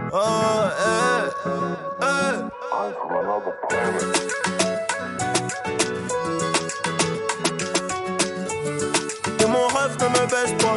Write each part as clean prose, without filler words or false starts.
Oh, I'm from another planet. Et mon rêve ne me baisse pas.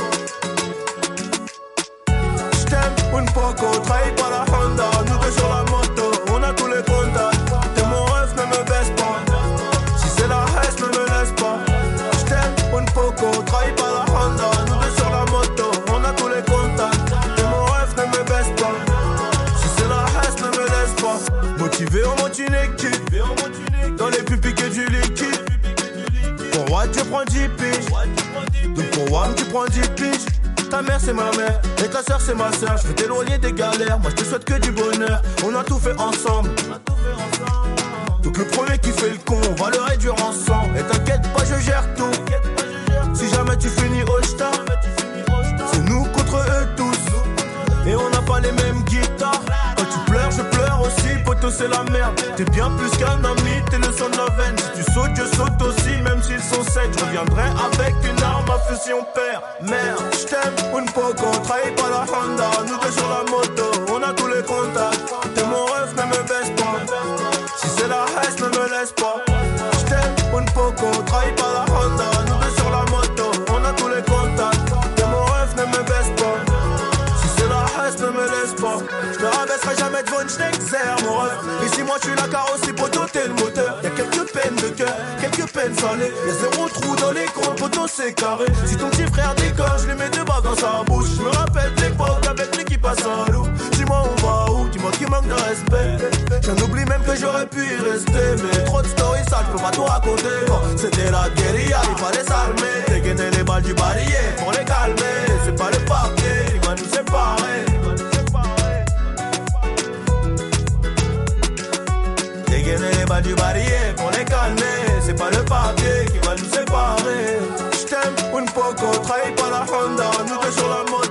J't'aime une poco, trahis par la Honda. Nous deux sur la moto, on a tous les contacts. Et mon rêve ne me baisse pas. Si c'est la haine, ne me laisse pas. J't'aime une poco, trahis par la Honda. Nous deux sur la moto, on a tous les contacts. Et mon rêve ne me baisse pas. Si c'est la haine, ne me laisse pas. Motivé, on monte une équipe. Dans les pupilles que du liquide. Pour Watt, tu prends 10 piges. Donc pour Wam, tu prends 10 piges. Ta mère c'est ma mère, et ta soeur c'est ma soeur. Je veux t'éloigner des galères, moi je te souhaite que du bonheur. On a tout fait ensemble. Donc le premier qui fait le con, on va le réduire ensemble. Et t'inquiète pas, je gère tout. Si jamais tu finis au star, c'est nous contre eux tous. Et on n'a pas les mêmes guitares. Quand tu pleures, je pleure aussi. Poto c'est la merde. T'es bien plus qu'un ami, t'es le sang de la veine. Si tu sautes, je saute aussi. Même s'ils sont secs, je reviendrai avec une arme à feu si on perd. Merde, j't'aime, une poco, trahi par la Honda. Nous deux sur la moto, on a tous les contacts. T'es mon rêve, ne me baisse pas. Si c'est la haine, ne me laisse pas. J't'aime, une poco, trahi par la Honda. Nous deux sur la moto, on a tous les contacts. T'es mon rêve, ne me baisse pas. Ne me laisse pas, je me rabaisserai jamais devant une schneckzer, mon rêve. Ici moi je suis la carrosserie, poteau t'es le moteur. Y'a quelques peines de cœur, quelques peines salées. Y'a zéro trou dans l'écran, poteau c'est carré. Si ton petit frère déconne, je lui mets deux balles dans sa bouche. Je me rappelle de l'époque avec l'équipe à Saint-Loup. Dis-moi on va où, dis-moi qui manque de respect. J'en oublie même que j'aurais pu y rester. Mais trop de stories sales, je peux pas tout raconter. Bon, c'était la guérilla, il fallait s'armer. Dégainer les balles du barillet pour les calmer. C'est pas le papier, il va nous séparer. Dégainer les balles du barillet pour les calmer. C'est pas le papier qui va nous séparer. J't'aime, une poco, trahi par la Honda. Nous deux sur la moto.